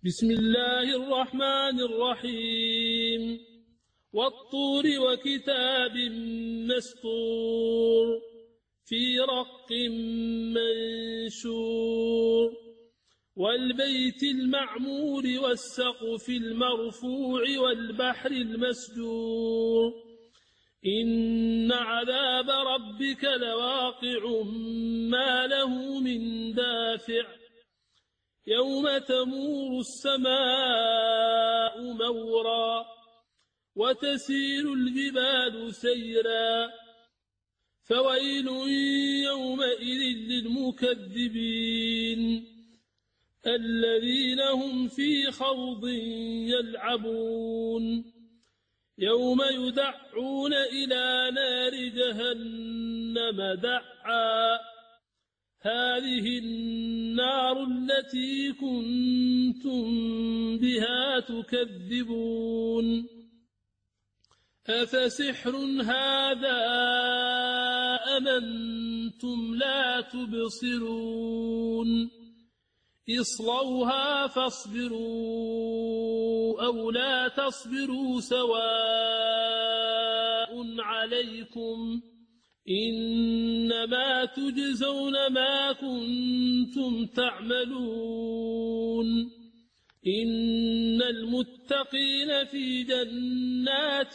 بسم الله الرحمن الرحيم والطور وكتاب مسطور في رق منشور والبيت المعمور والسقف المرفوع والبحر المسجور إن عذاب ربك لواقع ما له من دافع يوم تمور السماء مورا وتسير الجبال سيرا فويل يومئذ للمكذبين الذين هم في خوض يلعبون يوم يدعون إلى نار جهنم دعا هذه النار التي كنتم بها تكذبون أفسحر هذا أم أنتم لا تبصرون اصلوها فاصبروا أو لا تصبروا سواء عليكم إنما تجزون ما كنتم تعملون إن المتقين في جنات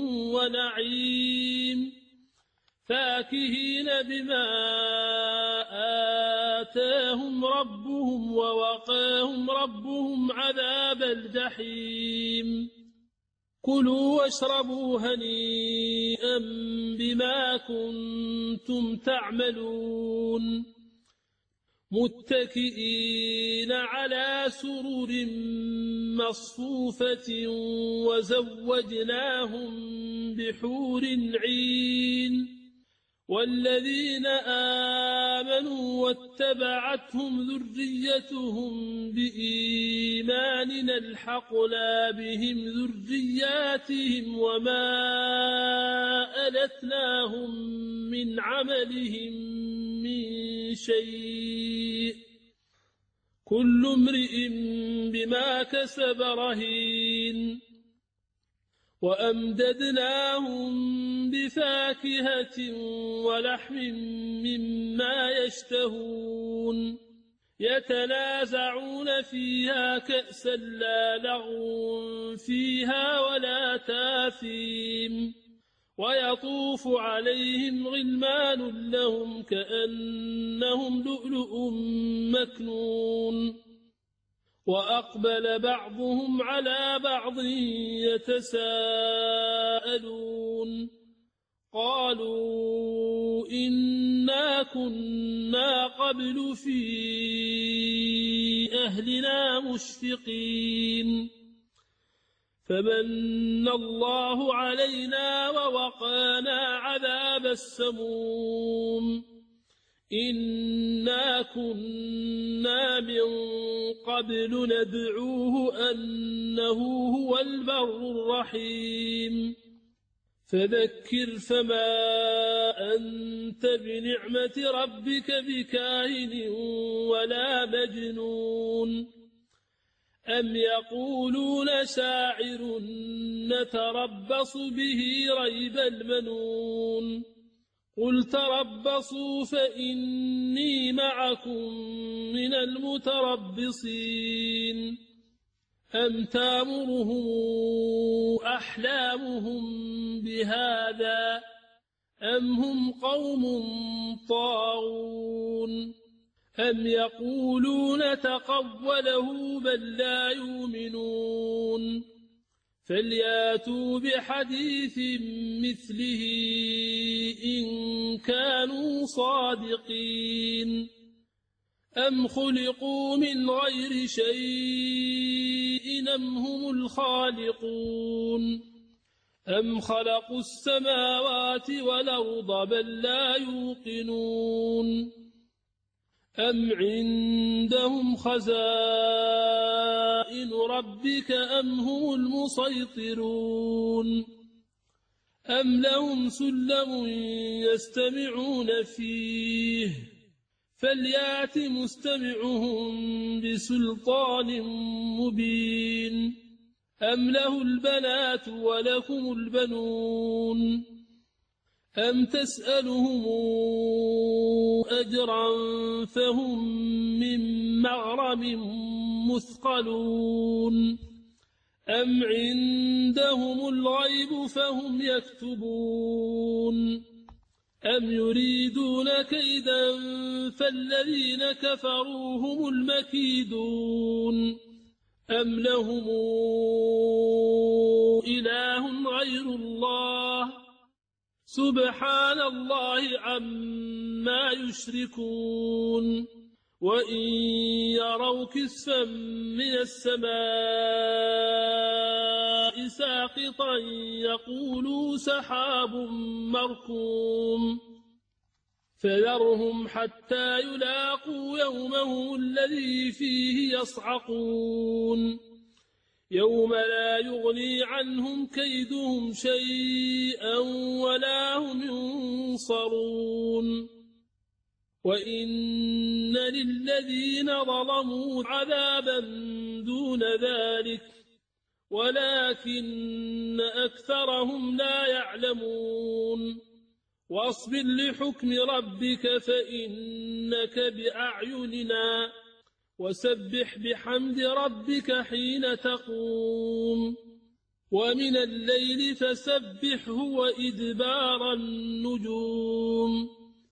ونعيم فاكهين بما آتاهم ربهم ووقاهم ربهم عذاب الجحيم كلوا واشربوا هنيئا بما كنتم تعملون متكئين على سرر مصفوفة وزوجناهم بحور عين والذين آمنوا واتبعتهم ذريتهم بإيمان ألحقنا بهم ذرياتهم وما ألتناهم من عملهم من شيء كل امرئ بما كسب رهين وأمددناهم بفاكهة ولحم مما يشتهون يتنازعون فيها كأسا لا لغو فيها ولا تاثيم ويطوف عليهم غلمان لهم كأنهم لؤلؤ مكنون وأقبل بعضهم على بعض يتساءلون قالوا إنا كنا قبل في أهلنا مشفقين فمن الله علينا ووقانا عذاب السموم إنا كنا من قبل ندعوه أنه هو البر الرحيم فذكر فما أنت بنعمة ربك بكاهن ولا مجنون أم يقولون شاعر نتربص به ريب المنون قل تربصوا فإني معكم من المتربصين أم تامرهم أحلامهم بهذا أم هم قوم طاغون أم يقولون تقوله بل لا يؤمنون فلياتوا بحديث مثله إن كانوا صادقين أم خلقوا من غير شيء أم هم الخالقون أم خلقوا السماوات والأرض بل لا يوقنون أم عندهم خزائن ربك أم هم المسيطرون أم لهم سلم يستمعون فيه فليات مستمعهم بسلطان مبين أم له البنات ولكم البنون أم تسألهم أجرا فهم من مغرم مثقلون أم عندهم الغيب فهم يكتبون أم يريدون كيدا فالذين كفروا هم المكيدون أم لهم إله غير الله سبحان الله عما يشركون وإن يروا كسفا من السماء ساقطا يقولوا سحاب مركوم فذرهم حتى يلاقوا يومهم الذي فيه يصعقون يوم لا يغني عنهم كيدهم شيئا ولا هم ينصرون وإن للذين ظلموا عذابا دون ذلك ولكن أكثرهم لا يعلمون واصبر لحكم ربك فإنك بأعيننا وسبح بحمد ربك حين تقوم ومن الليل فسبحه وإدبار النجوم